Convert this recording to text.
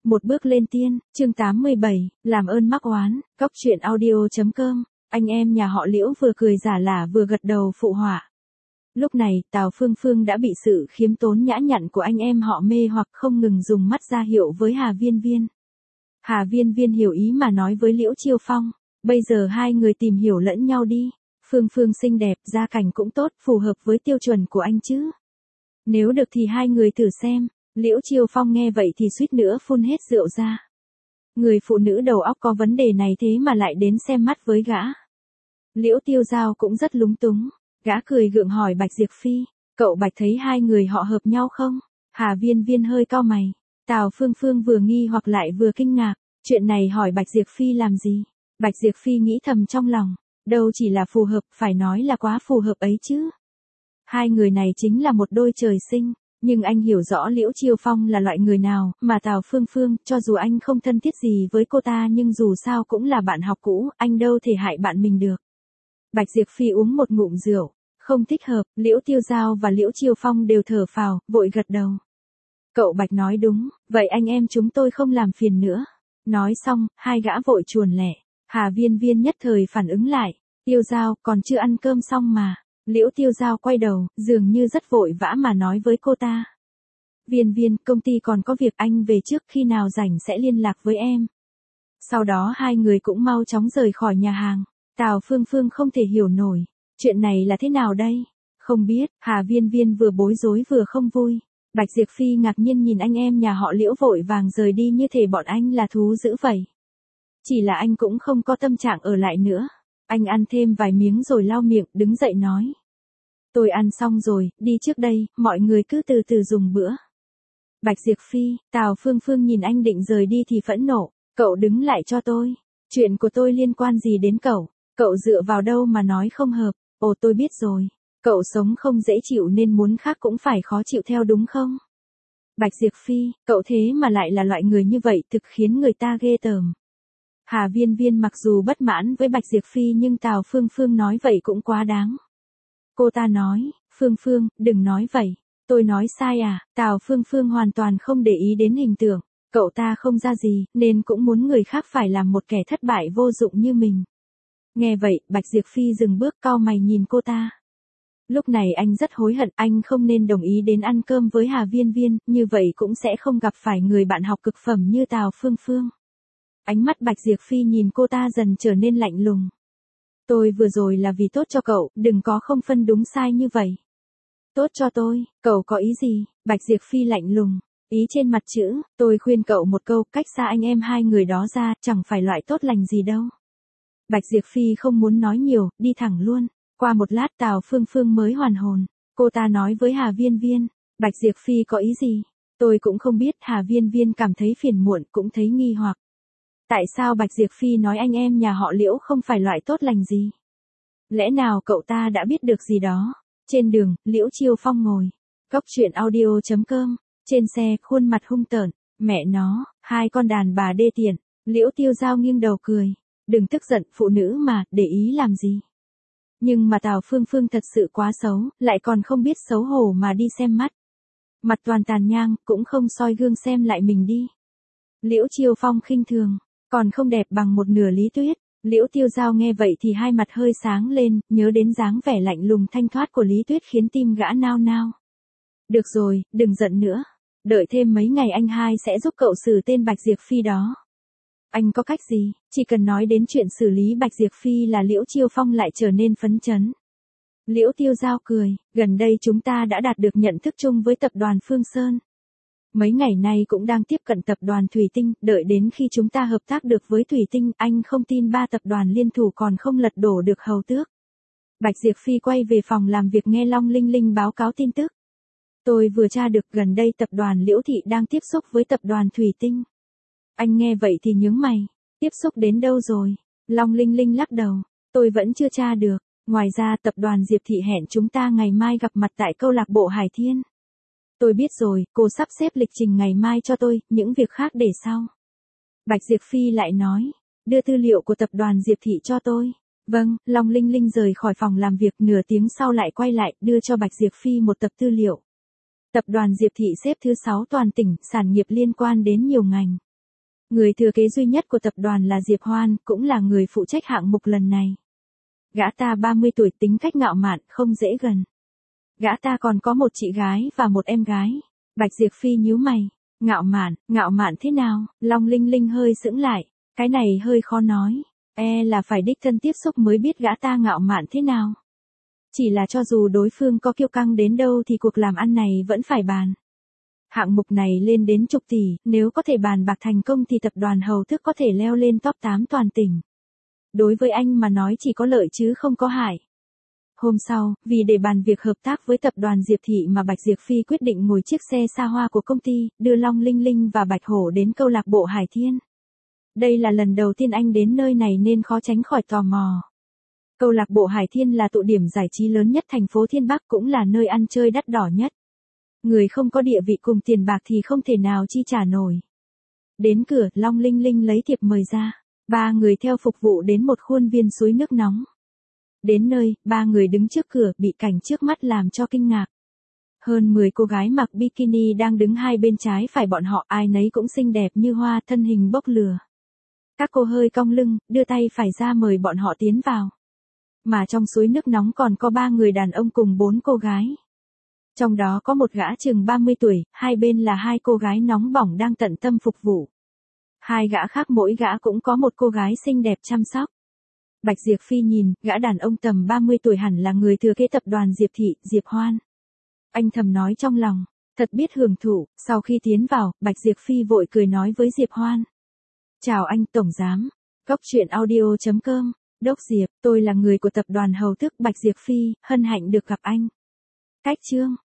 Một bước lên tiên, chương 87, làm ơn mắc oán, Cóc truyện audio.com, anh em nhà họ Liễu vừa cười giả lả vừa gật đầu phụ họa. Lúc này, Tào Phương Phương đã bị sự khiêm tốn nhã nhặn của anh em họ mê hoặc không ngừng dùng mắt ra hiệu với Hà Viên Viên. Hà Viên Viên hiểu ý mà nói với Liễu Chiêu Phong, bây giờ hai người tìm hiểu lẫn nhau đi, Phương Phương xinh đẹp, gia cảnh cũng tốt, phù hợp với tiêu chuẩn của anh chứ. Nếu được thì hai người thử xem. Liễu Chiêu Phong nghe vậy thì suýt nữa phun hết rượu ra. Người phụ nữ đầu óc có vấn đề này thế mà lại đến xem mắt với gã. Liễu Tiêu Giao cũng rất lúng túng. Gã cười gượng hỏi Bạch Diệp Phi, cậu Bạch thấy hai người họ hợp nhau không? Hà Viên Viên hơi cau mày. Tào Phương Phương vừa nghi hoặc lại vừa kinh ngạc. Chuyện này hỏi Bạch Diệp Phi làm gì? Bạch Diệp Phi nghĩ thầm trong lòng. Đâu chỉ là phù hợp, phải nói là quá phù hợp ấy chứ. Hai người này chính là một đôi trời sinh. Nhưng anh hiểu rõ Liễu Chiêu Phong là loại người nào, mà Tào Phương Phương, cho dù anh không thân thiết gì với cô ta nhưng dù sao cũng là bạn học cũ, anh đâu thể hại bạn mình được. Bạch Diệp Phi uống một ngụm rượu, không thích hợp, Liễu Tiêu Giao và Liễu Chiêu Phong đều thở phào, vội gật đầu. Cậu Bạch nói đúng, vậy anh em chúng tôi không làm phiền nữa. Nói xong, hai gã vội chuồn lẻ. Hà Viên Viên nhất thời phản ứng lại, Tiêu Giao còn chưa ăn cơm xong mà. Liễu Tiêu Giao quay đầu, dường như rất vội vã mà nói với cô ta. Viên Viên, công ty còn có việc, anh về trước, khi nào rảnh sẽ liên lạc với em. Sau đó hai người cũng mau chóng rời khỏi nhà hàng. Tào Phương Phương không thể hiểu nổi. Chuyện này là thế nào đây? Không biết, Hà Viên Viên vừa bối rối vừa không vui. Bạch Diệp Phi ngạc nhiên nhìn anh em nhà họ Liễu vội vàng rời đi như thể bọn anh là thú dữ vậy. Chỉ là anh cũng không có tâm trạng ở lại nữa. Anh ăn thêm vài miếng rồi lau miệng, đứng dậy nói. Tôi ăn xong rồi, đi trước đây, mọi người cứ từ từ dùng bữa. Bạch Diệp Phi, Tào Phương Phương nhìn anh định rời đi thì phẫn nộ. Cậu đứng lại cho tôi. Chuyện của tôi liên quan gì đến cậu? Cậu dựa vào đâu mà nói không hợp? Ồ tôi biết rồi. Cậu sống không dễ chịu nên muốn khác cũng phải khó chịu theo đúng không? Bạch Diệp Phi, cậu thế mà lại là loại người như vậy thực khiến người ta ghê tởm. Hà Viên Viên mặc dù bất mãn với Bạch Diệp Phi nhưng Tào Phương Phương nói vậy cũng quá đáng. Cô ta nói, Phương Phương, đừng nói vậy. Tôi nói sai à? Tào Phương Phương hoàn toàn không để ý đến hình tượng. Cậu ta không ra gì, nên cũng muốn người khác phải làm một kẻ thất bại vô dụng như mình. Nghe vậy, Bạch Diệp Phi dừng bước cau mày nhìn cô ta. Lúc này anh rất hối hận, anh không nên đồng ý đến ăn cơm với Hà Viên Viên, như vậy cũng sẽ không gặp phải người bạn học cực phẩm như Tào Phương Phương. Ánh mắt Bạch Diệp Phi nhìn cô ta dần trở nên lạnh lùng. Tôi vừa rồi là vì tốt cho cậu, đừng có không phân đúng sai như vậy. Tốt cho tôi, cậu có ý gì? Bạch Diệp Phi lạnh lùng. Ý trên mặt chữ, tôi khuyên cậu một câu, cách xa anh em hai người đó ra, chẳng phải loại tốt lành gì đâu. Bạch Diệp Phi không muốn nói nhiều, đi thẳng luôn. Qua một lát Tào Phương Phương mới hoàn hồn. Cô ta nói với Hà Viên Viên. Bạch Diệp Phi có ý gì? Tôi cũng không biết. Hà Viên Viên cảm thấy phiền muộn, cũng thấy nghi hoặc. Tại sao Bạch Diệp Phi nói anh em nhà họ Liễu không phải loại tốt lành gì? Lẽ nào cậu ta đã biết được gì đó? Trên đường, Liễu Chiêu Phong ngồi. Cóc truyện audio.com. Trên xe, khuôn mặt hung tợn. Mẹ nó, hai con đàn bà đê tiện. Liễu Tiêu Giao nghiêng đầu cười. Đừng tức giận, phụ nữ mà, để ý làm gì? Nhưng mà Tào Phương Phương thật sự quá xấu, lại còn không biết xấu hổ mà đi xem mắt. Mặt toàn tàn nhang, cũng không soi gương xem lại mình đi. Liễu Chiêu Phong khinh thường. Còn không đẹp bằng một nửa Lý Tuyết. Liễu Tiêu Giao nghe vậy thì hai mặt hơi sáng lên, nhớ đến dáng vẻ lạnh lùng thanh thoát của Lý Tuyết khiến tim gã nao nao. Được rồi, đừng giận nữa. Đợi thêm mấy ngày anh hai sẽ giúp cậu xử tên Bạch Diệp Phi đó. Anh có cách gì? Chỉ cần nói đến chuyện xử lý Bạch Diệp Phi là Liễu Chiêu Phong lại trở nên phấn chấn. Liễu Tiêu Giao cười, gần đây chúng ta đã đạt được nhận thức chung với tập đoàn Phương Sơn. Mấy ngày nay cũng đang tiếp cận tập đoàn Thủy Tinh, đợi đến khi chúng ta hợp tác được với Thủy Tinh, anh không tin ba tập đoàn liên thủ còn không lật đổ được hầu tước. Bạch Diệp Phi quay về phòng làm việc nghe Long Linh Linh báo cáo tin tức. Tôi vừa tra được gần đây tập đoàn Liễu Thị đang tiếp xúc với tập đoàn Thủy Tinh. Anh nghe vậy thì nhướng mày, tiếp xúc đến đâu rồi? Long Linh Linh lắc đầu, tôi vẫn chưa tra được. Ngoài ra tập đoàn Diệp Thị hẹn chúng ta ngày mai gặp mặt tại câu lạc bộ Hải Thiên. Tôi biết rồi, cô sắp xếp lịch trình ngày mai cho tôi, những việc khác để sau. Bạch Diệp Phi lại nói, đưa tư liệu của tập đoàn Diệp Thị cho tôi. Vâng, Long Linh Linh rời khỏi phòng làm việc nửa tiếng sau lại quay lại, đưa cho Bạch Diệp Phi một tập tư liệu. Tập đoàn Diệp Thị xếp thứ 6 toàn tỉnh, sản nghiệp liên quan đến nhiều ngành. Người thừa kế duy nhất của tập đoàn là Diệp Hoan, cũng là người phụ trách hạng mục lần này. Gã ta 30 tuổi, tính cách ngạo mạn, không dễ gần. Gã ta còn có một chị gái và một em gái. Bạch Diệp Phi nhíu mày. Ngạo mạn thế nào? Long Linh Linh hơi sững lại. Cái này hơi khó nói. Là phải đích thân tiếp xúc mới biết gã ta ngạo mạn thế nào. Chỉ là cho dù đối phương có kiêu căng đến đâu thì cuộc làm ăn này vẫn phải bàn. Hạng mục này lên đến chục tỷ, nếu có thể bàn bạc thành công thì tập đoàn Hầu Thức có thể leo lên top 8 toàn tỉnh. Đối với anh mà nói chỉ có lợi chứ không có hại. Hôm sau, vì để bàn việc hợp tác với tập đoàn Diệp Thị mà Bạch Diệp Phi quyết định ngồi chiếc xe xa hoa của công ty, đưa Long Linh Linh và Bạch Hổ đến câu lạc bộ Hải Thiên. Đây là lần đầu tiên anh đến nơi này nên khó tránh khỏi tò mò. Câu lạc bộ Hải Thiên là tụ điểm giải trí lớn nhất thành phố Thiên Bắc, cũng là nơi ăn chơi đắt đỏ nhất. Người không có địa vị cùng tiền bạc thì không thể nào chi trả nổi. Đến cửa, Long Linh Linh lấy thiệp mời ra. 3 người theo phục vụ đến một khuôn viên suối nước nóng. Đến nơi, 3 người đứng trước cửa, bị cảnh trước mắt làm cho kinh ngạc. Hơn 10 cô gái mặc bikini đang đứng hai bên trái phải bọn họ, ai nấy cũng xinh đẹp như hoa, thân hình bốc lửa. Các cô hơi cong lưng, đưa tay phải ra mời bọn họ tiến vào. Mà trong suối nước nóng còn có 3 người đàn ông cùng 4 cô gái. Trong đó có một gã chừng 30 tuổi, hai bên là 2 cô gái nóng bỏng đang tận tâm phục vụ. 2 gã khác mỗi gã cũng có một cô gái xinh đẹp chăm sóc. Bạch Diệp Phi nhìn, gã đàn ông tầm 30 tuổi hẳn là người thừa kế tập đoàn Diệp Thị, Diệp Hoan. Anh thầm nói trong lòng, thật biết hưởng thụ. Sau khi tiến vào, Bạch Diệp Phi vội cười nói với Diệp Hoan. Chào anh Tổng Giám. Góc truyện audio.com. Đốc Diệp, tôi là người của tập đoàn Hầu Thức. Bạch Diệp Phi, hân hạnh được gặp anh. Cách chương.